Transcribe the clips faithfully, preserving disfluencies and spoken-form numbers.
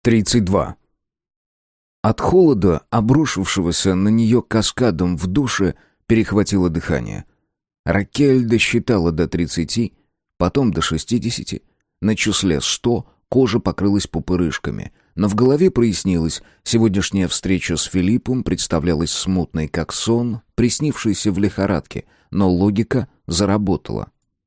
тридцать два. От холода, обрушившегося на нее каскадом в душе, перехватило дыхание. Ракель досчитала до тридцати, потом до шестидесяти. На числе сто кожа покрылась пупырышками, но в голове прояснилось. Сегодняшняя встреча с Филиппом представлялась смутной, как сон, приснившийся в лихорадке, но логика заработала.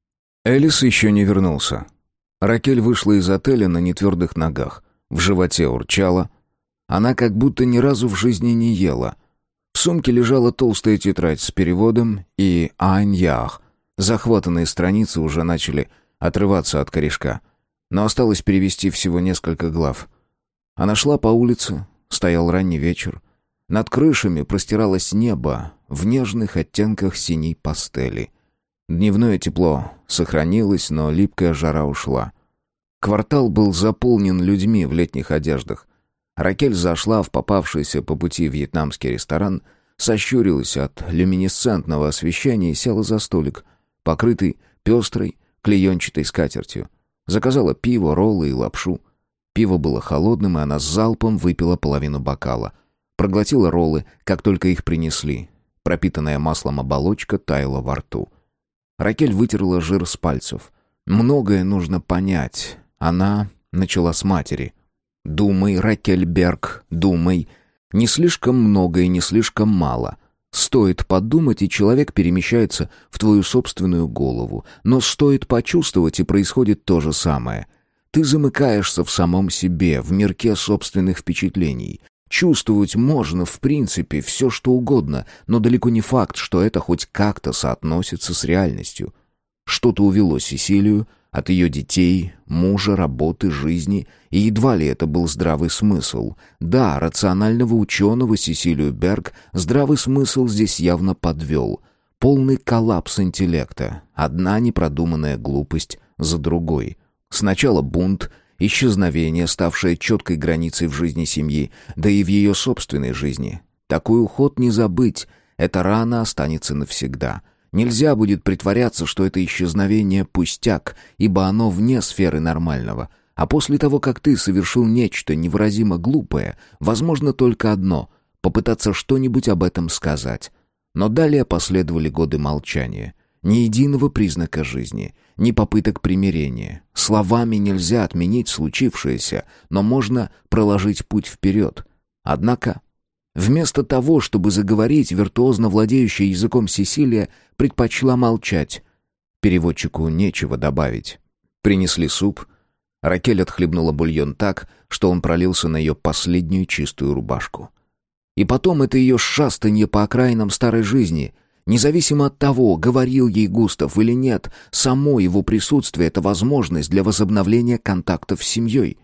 Элис еще не вернулся. Ракель вышла из отеля на нетвердых ногах. В животе урчала. Она как будто ни разу в жизни не ела. В сумке лежала толстая тетрадь с переводом и «Ань-Ях». Захватанные страницы уже начали отрываться от корешка. Но осталось перевести всего несколько глав. Она шла по улице, стоял ранний вечер. Над крышами простиралось небо в нежных оттенках синей пастели. Дневное тепло сохранилось, но липкая жара ушла. Квартал был заполнен людьми в летних одеждах. Ракель зашла в попавшийся по пути вьетнамский ресторан, сощурилась от люминесцентного освещения и села за столик, покрытый пестрой клеенчатой скатертью. Заказала пиво, роллы и лапшу. Пиво было холодным, и она с залпом выпила половину бокала. Проглотила роллы, как только их принесли. Пропитанная маслом оболочка таяла во рту. Ракель вытерла жир с пальцев. Многое нужно понять. Она начала с матери. «Думай, Ракель Берг, думай. Не слишком много и не слишком мало. Стоит подумать, и человек перемещается в твою собственную голову. Но стоит почувствовать, и происходит то же самое. Ты замыкаешься в самом себе, в мирке собственных впечатлений. Чувствовать можно, в принципе, все что угодно, но далеко не факт, что это хоть как-то соотносится с реальностью. Что-то увело Сесилию от ее детей, мужа, работы, жизни, и едва ли это был здравый смысл. Да, рационального ученого Сесилию Берг здравый смысл здесь явно подвел. Полный коллапс интеллекта, одна непродуманная глупость за другой. Сначала бунт, исчезновение, ставшее четкой границей в жизни семьи, да и в ее собственной жизни. Такой уход не забыть, эта рана останется навсегда. Нельзя будет притворяться, что это исчезновение пустяк, ибо оно вне сферы нормального. А после того, как ты совершил нечто невыразимо глупое, возможно только одно — попытаться что-нибудь об этом сказать. Но далее последовали годы молчания. Ни единого признака жизни, ни попыток примирения. Словами нельзя отменить случившееся, но можно проложить путь вперед. Однако, вместо того, чтобы заговорить, виртуозно владеющая языком Сесилия предпочла молчать. Переводчику нечего добавить. Принесли суп. Ракель отхлебнула бульон так, что он пролился на ее последнюю чистую рубашку. И потом это ее шастанье по окраинам старой жизни. Независимо от того, говорил ей Густав или нет, само его присутствие — это возможность для возобновления контактов с семьей.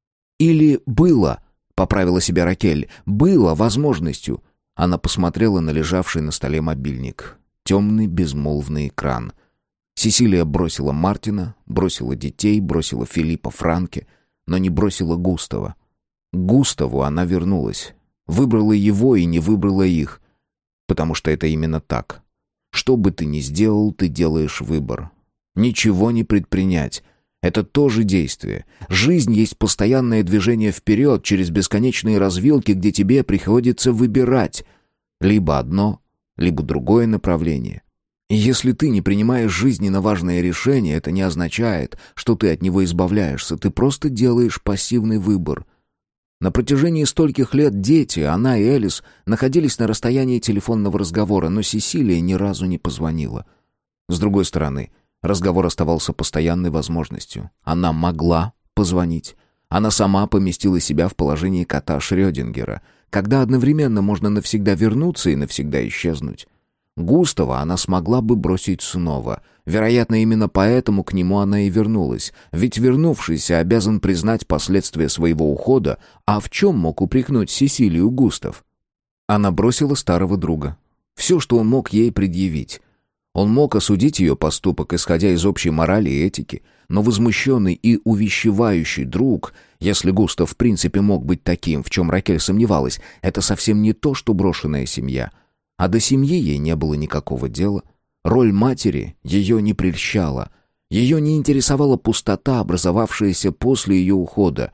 Или было, поправила себя Ракель, было возможностью. Она посмотрела на лежавший на столе мобильник. Темный безмолвный экран. Сесилия бросила Мартина, бросила детей, бросила Филиппа Франке, но не бросила Густава. К Густаву она вернулась. Выбрала его и не выбрала их. Потому что это именно так. Что бы ты ни сделал, ты делаешь выбор. Ничего не предпринять. Это тоже действие. Жизнь есть постоянное движение вперед через бесконечные развилки, где тебе приходится выбирать. Либо одно, либо другое направление. И если ты не принимаешь жизненно важное решение, это не означает, что ты от него избавляешься. Ты просто делаешь пассивный выбор. На протяжении стольких лет дети, она и Элис, находились на расстоянии телефонного разговора, но Сесилия ни разу не позвонила. С другой стороны, разговор оставался постоянной возможностью. Она могла позвонить. Она сама поместила себя в положение кота Шрёдингера, когда одновременно можно навсегда вернуться и навсегда исчезнуть. Густава она смогла бы бросить снова. Вероятно, именно поэтому к нему она и вернулась. Ведь вернувшийся обязан признать последствия своего ухода, а в чем мог упрекнуть Сесилию Густав? Она бросила старого друга. Все, что он мог ей предъявить. Он мог осудить ее поступок, исходя из общей морали и этики, но возмущенный и увещевающий друг, если Густав в принципе мог быть таким, в чем Ракель сомневалась, это совсем не то, что брошенная семья. А до семьи ей не было никакого дела. Роль матери ее не прельщала. Ее не интересовала пустота, образовавшаяся после ее ухода.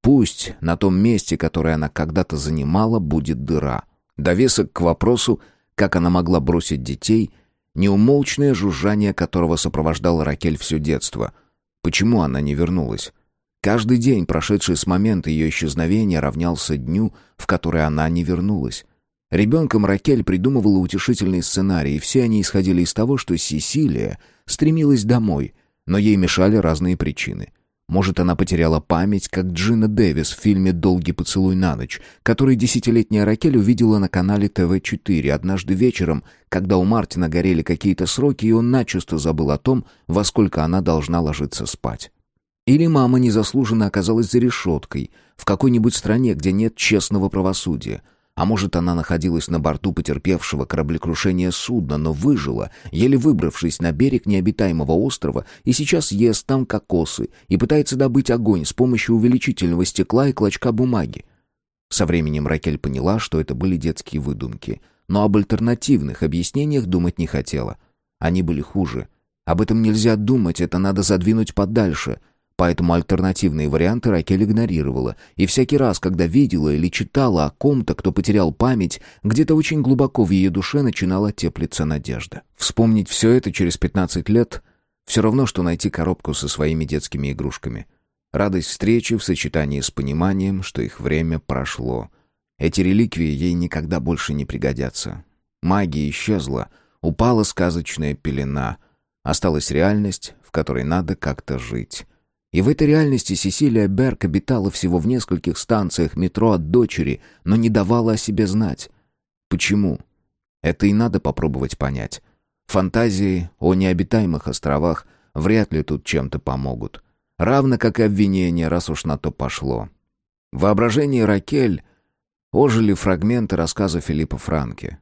Пусть на том месте, которое она когда-то занимала, будет дыра. Довесок к вопросу, как она могла бросить детей, неумолчное жужжание которого сопровождало Ракель все детство. Почему она не вернулась? Каждый день, прошедший с момента ее исчезновения, равнялся дню, в который она не вернулась. Ребенком Ракель придумывала утешительные сценарии, и все они исходили из того, что Сесилия стремилась домой, но ей мешали разные причины. Может, она потеряла память, как Джина Дэвис в фильме «Долгий поцелуй на ночь», который десятилетняя Ракель увидела на канале тэ вэ четыре однажды вечером, когда у Мартина горели какие-то сроки, и он начисто забыл о том, во сколько она должна ложиться спать. Или мама незаслуженно оказалась за решеткой, в какой-нибудь стране, где нет честного правосудия. А может, она находилась на борту потерпевшего кораблекрушение судна, но выжила, еле выбравшись на берег необитаемого острова, и сейчас ест там кокосы и пытается добыть огонь с помощью увеличительного стекла и клочка бумаги. Со временем Ракель поняла, что это были детские выдумки, но об альтернативных объяснениях думать не хотела. Они были хуже. Об этом нельзя думать, это надо задвинуть подальше. Поэтому альтернативные варианты Ракель игнорировала, и всякий раз, когда видела или читала о ком-то, кто потерял память, где-то очень глубоко в ее душе начинала теплиться надежда. Вспомнить все это через пятнадцать лет — все равно, что найти коробку со своими детскими игрушками. Радость встречи в сочетании с пониманием, что их время прошло. Эти реликвии ей никогда больше не пригодятся. Магия исчезла, упала сказочная пелена. Осталась реальность, в которой надо как-то жить. И в этой реальности Сесилия Берг обитала всего в нескольких станциях метро от дочери, но не давала о себе знать. Почему? Это и надо попробовать понять. Фантазии о необитаемых островах вряд ли тут чем-то помогут. Равно как и обвинения, раз уж на то пошло. В воображении Ракель ожили фрагменты рассказа Филиппа Франке.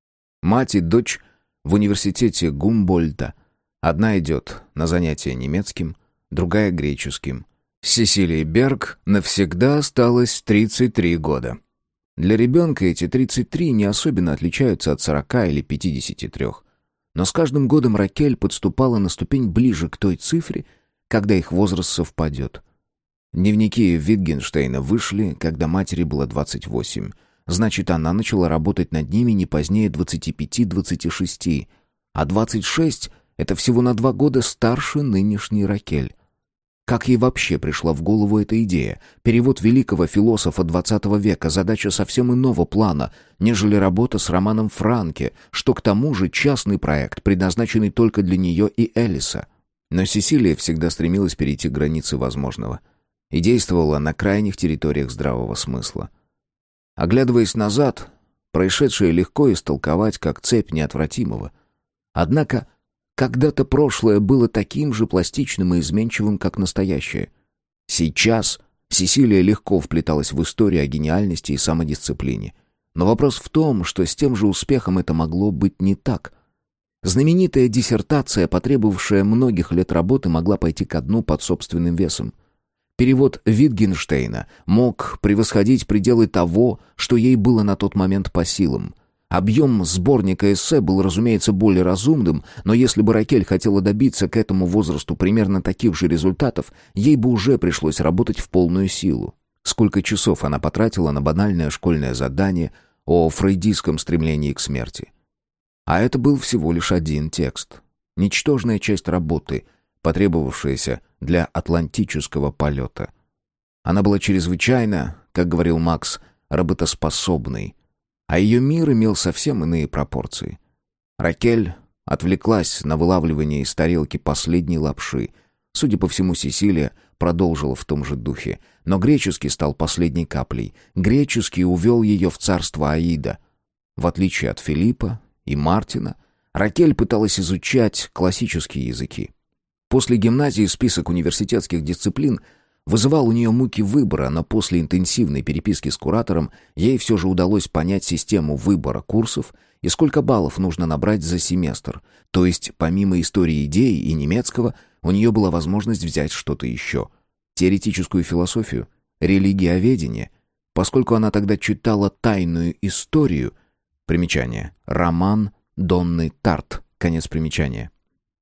Мать и дочь в университете Гумбольдта. Одна идет на занятия немецким, другая — греческим. Сесилии Берг навсегда осталось тридцать три года. Для ребенка эти тридцать три не особенно отличаются от сорока или пятидесяти трёх. Но с каждым годом Ракель подступала на ступень ближе к той цифре, когда их возраст совпадет. Дневники Витгенштейна вышли, когда матери было двадцать восемь. Значит, она начала работать над ними не позднее двадцати пяти двадцати шести. А двадцать шесть — это всего на два года старше нынешней Ракель. Как ей вообще пришла в голову эта идея? Перевод великого философа двадцатого века — задача совсем иного плана, нежели работа с Романом Франке, что к тому же частный проект, предназначенный только для нее и Элиса. Но Сесилия всегда стремилась перейти границы возможного и действовала на крайних территориях здравого смысла. Оглядываясь назад, происшедшее легко истолковать как цепь неотвратимого. Однако когда-то прошлое было таким же пластичным и изменчивым, как настоящее. Сейчас Сесилия легко вплеталась в историю о гениальности и самодисциплине. Но вопрос в том, что с тем же успехом это могло быть не так. Знаменитая диссертация, потребовавшая многих лет работы, могла пойти ко дну под собственным весом. Перевод Витгенштейна мог превосходить пределы того, что ей было на тот момент по силам. Объем сборника эссе был, разумеется, более разумным, но если бы Ракель хотела добиться к этому возрасту примерно таких же результатов, ей бы уже пришлось работать в полную силу. Сколько часов она потратила на банальное школьное задание о фрейдистском стремлении к смерти. А это был всего лишь один текст. Ничтожная часть работы, потребовавшаяся для атлантического полета. Она была чрезвычайно, как говорил Макс, работоспособной, а ее мир имел совсем иные пропорции. Ракель отвлеклась на вылавливание из тарелки последней лапши. Судя по всему, Сесилия продолжила в том же духе. Но греческий стал последней каплей. Греческий увел ее в царство Аида. В отличие от Филиппа и Мартина, Ракель пыталась изучать классические языки. После гимназии список университетских дисциплин вызывал у нее муки выбора, но после интенсивной переписки с куратором ей все же удалось понять систему выбора курсов и сколько баллов нужно набрать за семестр. То есть, помимо истории идей и немецкого, у нее была возможность взять что-то еще. Теоретическую философию, религиоведение. Поскольку она тогда читала «Тайную историю», примечание, роман Донны Тарт, конец примечания.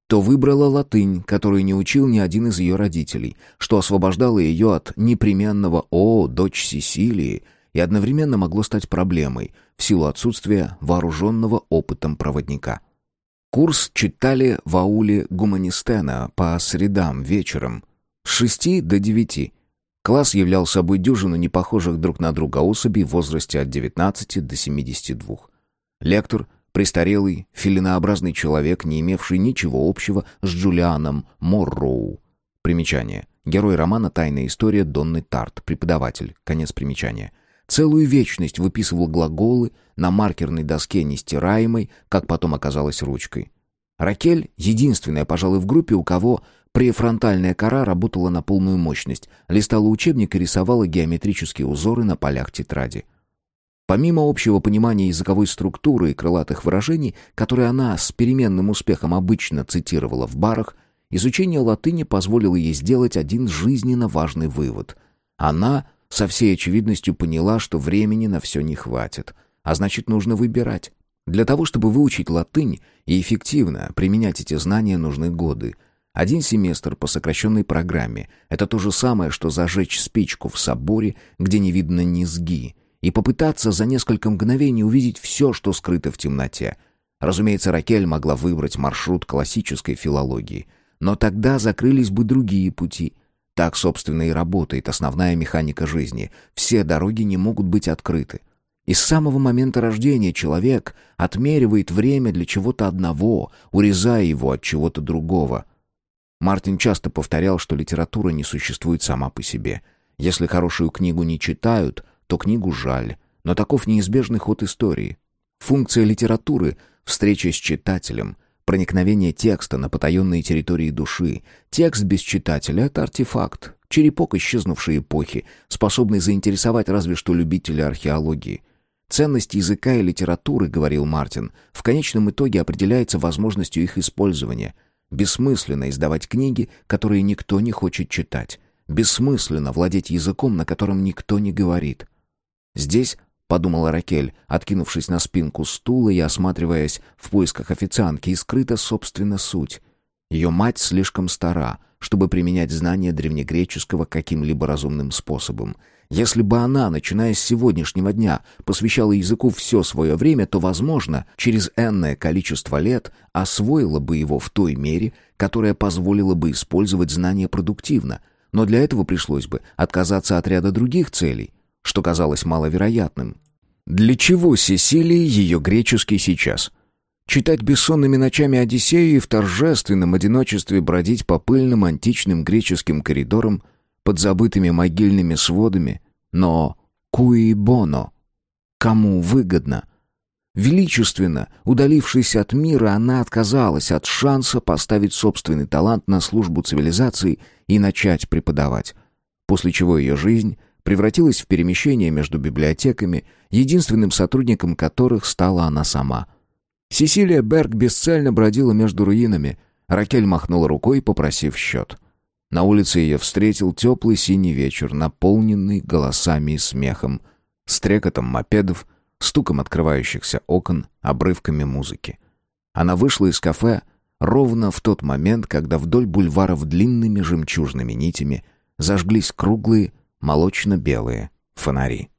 то выбрала латынь, которую не учил ни один из ее родителей, что освобождало ее от непременного «О, дочь Сесилии», и одновременно могло стать проблемой в силу отсутствия вооруженного опытом проводника. Курс читали в ауле Гуманистена по средам вечером с шести до девяти. Класс являл собой дюжину непохожих друг на друга особей в возрасте от девятнадцати до семидесяти двух. Лектор — престарелый, филинообразный человек, не имевший ничего общего с Джулианом Морроу. Примечание. Герой романа «Тайная история» Донны Тарт. Преподаватель. Конец примечания. Целую вечность выписывал глаголы на маркерной доске нестираемой, как потом оказалось, ручкой. Ракель — единственная, пожалуй, в группе, у кого префронтальная кора работала на полную мощность, листала учебник и рисовала геометрические узоры на полях тетради. Помимо общего понимания языковой структуры и крылатых выражений, которые она с переменным успехом обычно цитировала в барах, изучение латыни позволило ей сделать один жизненно важный вывод. Она со всей очевидностью поняла, что времени на все не хватит, а значит, нужно выбирать. Для того, чтобы выучить латынь и эффективно применять эти знания, нужны годы. Один семестр по сокращенной программе — это то же самое, что зажечь спичку в соборе, где не видно низги, и попытаться за несколько мгновений увидеть все, что скрыто в темноте. Разумеется, Ракель могла выбрать маршрут классической филологии, но тогда закрылись бы другие пути. Так, собственно, и работает основная механика жизни. Все дороги не могут быть открыты. И с самого момента рождения человек отмеривает время для чего-то одного, урезая его от чего-то другого. Мартин часто повторял, что литература не существует сама по себе. Если хорошую книгу не читают, то книгу жаль, но таков неизбежный ход истории. Функция литературы — встреча с читателем, проникновение текста на потаенные территории души. Текст без читателя — это артефакт, черепок исчезнувшей эпохи, способный заинтересовать разве что любителя археологии. Ценность языка и литературы, говорил Мартин, в конечном итоге определяется возможностью их использования. Бессмысленно издавать книги, которые никто не хочет читать. Бессмысленно владеть языком, на котором никто не говорит. «Здесь», — подумала Ракель, откинувшись на спинку стула и осматриваясь в поисках официантки, и скрыта, собственно, суть. Ее мать слишком стара, чтобы применять знания древнегреческого каким-либо разумным способом. Если бы она, начиная с сегодняшнего дня, посвящала языку все свое время, то, возможно, через энное количество лет освоила бы его в той мере, которая позволила бы использовать знания продуктивно. Но для этого пришлось бы отказаться от ряда других целей, что казалось маловероятным. Для чего Сесилии ее греческий сейчас? Читать бессонными ночами Одиссею и в торжественном одиночестве бродить по пыльным античным греческим коридорам под забытыми могильными сводами? Но «cui bono» — кому выгодно? Величественно, удалившись от мира, она отказалась от шанса поставить собственный талант на службу цивилизации и начать преподавать. После чего ее жизнь превратилась в перемещение между библиотеками, единственным сотрудником которых стала она сама. Сесилия Берг бесцельно бродила между руинами. Ракель махнула рукой, попросив счет. На улице ее встретил теплый синий вечер, наполненный голосами и смехом, стрекотом мопедов, стуком открывающихся окон, обрывками музыки. Она вышла из кафе ровно в тот момент, когда вдоль бульваров длинными жемчужными нитями зажглись круглые молочно-белые фонари.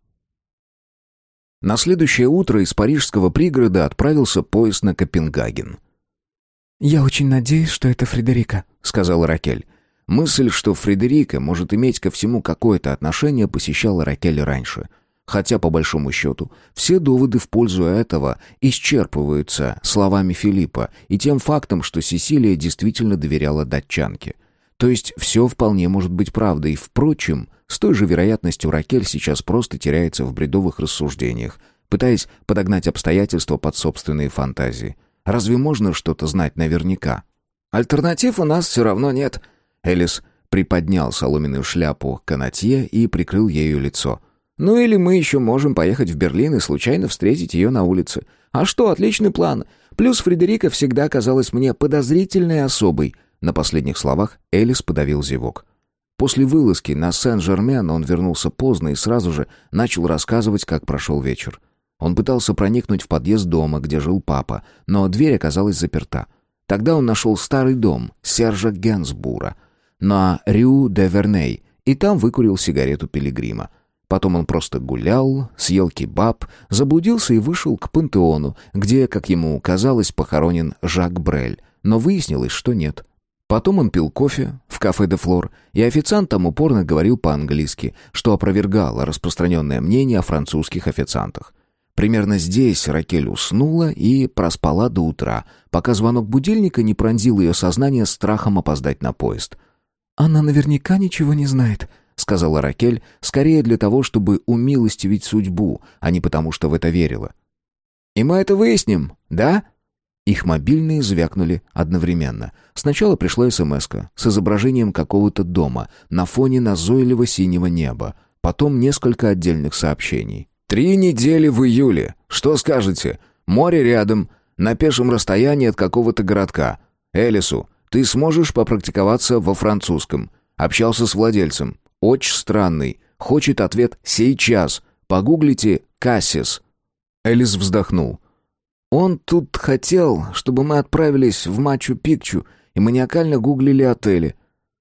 На следующее утро из парижского пригорода отправился поезд на Копенгаген. «Я очень надеюсь, что это Фредерика», — сказала Ракель. Мысль, что Фредерика может иметь ко всему какое-то отношение, посещала Ракель раньше. Хотя, по большому счету, все доводы в пользу этого исчерпываются словами Филиппа и тем фактом, что Сесилия действительно доверяла датчанке. То есть все вполне может быть правдой. Впрочем, с той же вероятностью Ракель сейчас просто теряется в бредовых рассуждениях, пытаясь подогнать обстоятельства под собственные фантазии. Разве можно что-то знать наверняка? «Альтернатив у нас все равно нет». Элис приподнял соломенную шляпу канатье и прикрыл ею лицо. «Ну или мы еще можем поехать в Берлин и случайно встретить ее на улице. А что, отличный план. Плюс Фредерика всегда казалась мне подозрительной особой». На последних словах Элис подавил зевок. После вылазки на Сен-Жермен он вернулся поздно и сразу же начал рассказывать, как прошел вечер. Он пытался проникнуть в подъезд дома, где жил папа, но дверь оказалась заперта. Тогда он нашел старый дом Сержа Генсбура на Рю де Верней и там выкурил сигарету пилигрима. Потом он просто гулял, съел кебаб, заблудился и вышел к пантеону, где, как ему казалось, похоронен Жак Брель, но выяснилось, что нет. Потом он пил кофе в кафе «Де Флор», и официант там упорно говорил по-английски, что опровергало распространенное мнение о французских официантах. Примерно здесь Ракель уснула и проспала до утра, пока звонок будильника не пронзил ее сознание страхом опоздать на поезд. «Она наверняка ничего не знает», — сказала Ракель, скорее для того, чтобы умилостивить судьбу, а не потому, что в это верила. «И мы это выясним, да?» Их мобильные звякнули одновременно. Сначала пришла смс-ка с изображением какого-то дома на фоне назойливо-синего неба, потом несколько отдельных сообщений. «Три недели в июле. Что скажете? Море рядом, на пешем расстоянии от какого-то городка. Элису, ты сможешь попрактиковаться во французском. Общался с владельцем. Очень странный. Хочет ответ сейчас. Погуглите «Кассис». Элис вздохнул. «Он тут хотел, чтобы мы отправились в Мачу-Пикчу и маниакально гуглили отели».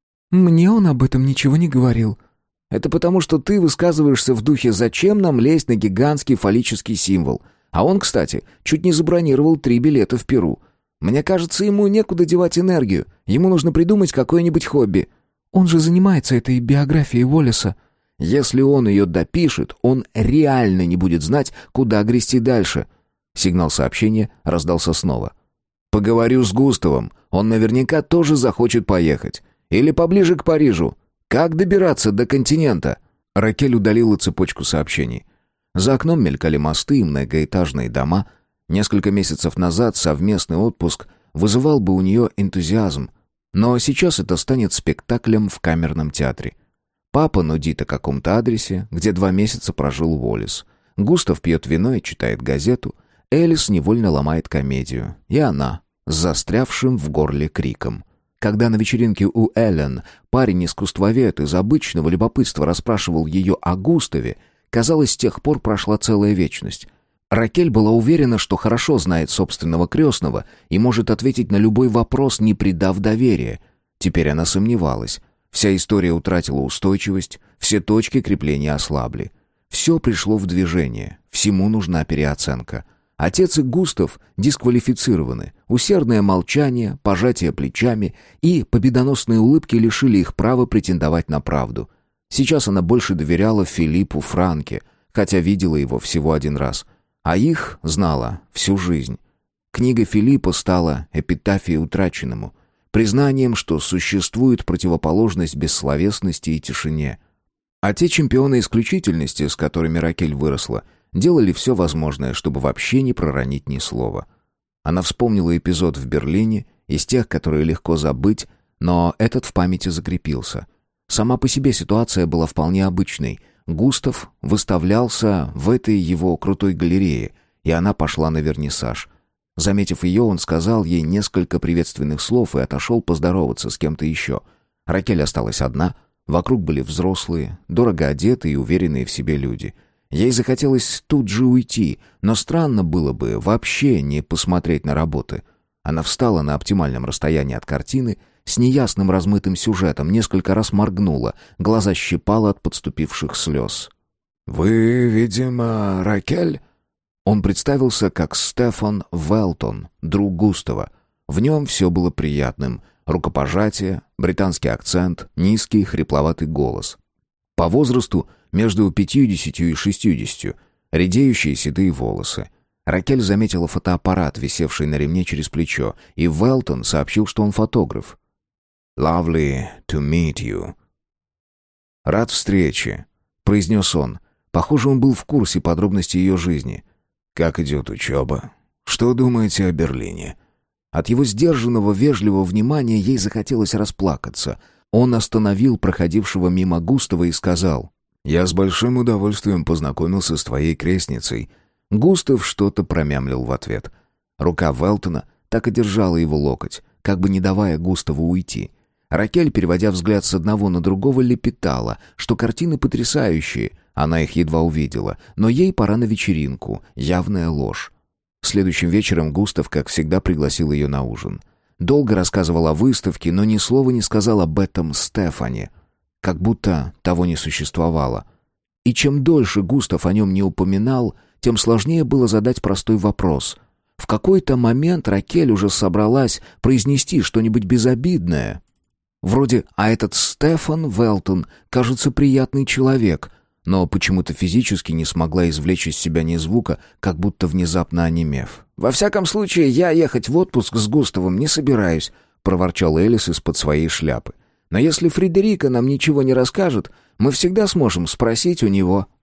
«Мне он об этом ничего не говорил». «Это потому, что ты высказываешься в духе «зачем нам лезть на гигантский фаллический символ?» А он, кстати, чуть не забронировал три билета в Перу. Мне кажется, ему некуда девать энергию. Ему нужно придумать какое-нибудь хобби». «Он же занимается этой биографией Уоллеса». «Если он ее допишет, он реально не будет знать, куда грести дальше». Сигнал сообщения раздался снова. «Поговорю с Густавом. Он наверняка тоже захочет поехать. Или поближе к Парижу. Как добираться до континента?» Ракель удалила цепочку сообщений. За окном мелькали мосты и многоэтажные дома. Несколько месяцев назад совместный отпуск вызывал бы у нее энтузиазм. Но сейчас это станет спектаклем в камерном театре. Папа нудит о каком-то адресе, где два месяца прожил Уоллес. Густав пьет вино и читает газету. Элис невольно ломает комедию. И она с застрявшим в горле криком. Когда на вечеринке у Эллен парень-искусствовед из обычного любопытства расспрашивал ее о Густаве, казалось, с тех пор прошла целая вечность. Ракель была уверена, что хорошо знает собственного крестного и может ответить на любой вопрос, не придав доверия. Теперь она сомневалась. Вся история утратила устойчивость, все точки крепления ослабли. Все пришло в движение, всему нужна переоценка. Отец и Густав дисквалифицированы. Усердное молчание, пожатие плечами и победоносные улыбки лишили их права претендовать на правду. Сейчас она больше доверяла Филиппу Франке, хотя видела его всего один раз. А их знала всю жизнь. Книга Филиппа стала эпитафией утраченному, признанием, что существует противоположность бессловесности и тишине. А те чемпионы исключительности, с которыми Ракель выросла, делали все возможное, чтобы вообще не проронить ни слова. Она вспомнила эпизод в Берлине, из тех, которые легко забыть, но этот в памяти закрепился. Сама по себе ситуация была вполне обычной. Густав выставлялся в этой его крутой галерее, и она пошла на вернисаж. Заметив ее, он сказал ей несколько приветственных слов и отошел поздороваться с кем-то еще. Ракель осталась одна, вокруг были взрослые, дорого одетые и уверенные в себе люди. Ей захотелось тут же уйти, но странно было бы вообще не посмотреть на работы. Она встала на оптимальном расстоянии от картины, с неясным размытым сюжетом, несколько раз моргнула, глаза щипало от подступивших слез. «Вы, видимо, Ракель?» Он представился как Стефан Велтон, друг Густава. В нем все было приятным. Рукопожатие, британский акцент, низкий хрипловатый голос. По возрасту между пятьюдесятью и шестьюдесятью, редеющие седые волосы. Ракель заметила фотоаппарат, висевший на ремне через плечо, и Велтон сообщил, что он фотограф. «Lovely to meet you». «Рад встрече», — произнес он. Похоже, он был в курсе подробностей ее жизни. «Как идет учеба? Что думаете о Берлине?» От его сдержанного, вежливого внимания ей захотелось расплакаться. Он остановил проходившего мимо Густава и сказал: «Я с большим удовольствием познакомился с твоей крестницей». Густав что-то промямлил в ответ. Рука Велтона так и держала его локоть, как бы не давая Густаву уйти. Ракель, переводя взгляд с одного на другого, лепетала, что картины потрясающие. Она их едва увидела, но ей пора на вечеринку, явная ложь. Следующим вечером Густав, как всегда, пригласил ее на ужин. Долго рассказывал о выставке, но ни слова не сказал об этом Стефане. Как будто того не существовало. И чем дольше Густав о нем не упоминал, тем сложнее было задать простой вопрос. В какой-то момент Ракель уже собралась произнести что-нибудь безобидное. Вроде «а этот Стефан Велтон, кажется, приятный человек», но почему-то физически не смогла извлечь из себя ни звука, как будто внезапно онемев. «Во всяком случае, я ехать в отпуск с Густавом не собираюсь», — проворчал Элис из-под своей шляпы. «Но если Фредерика нам ничего не расскажет, мы всегда сможем спросить у него».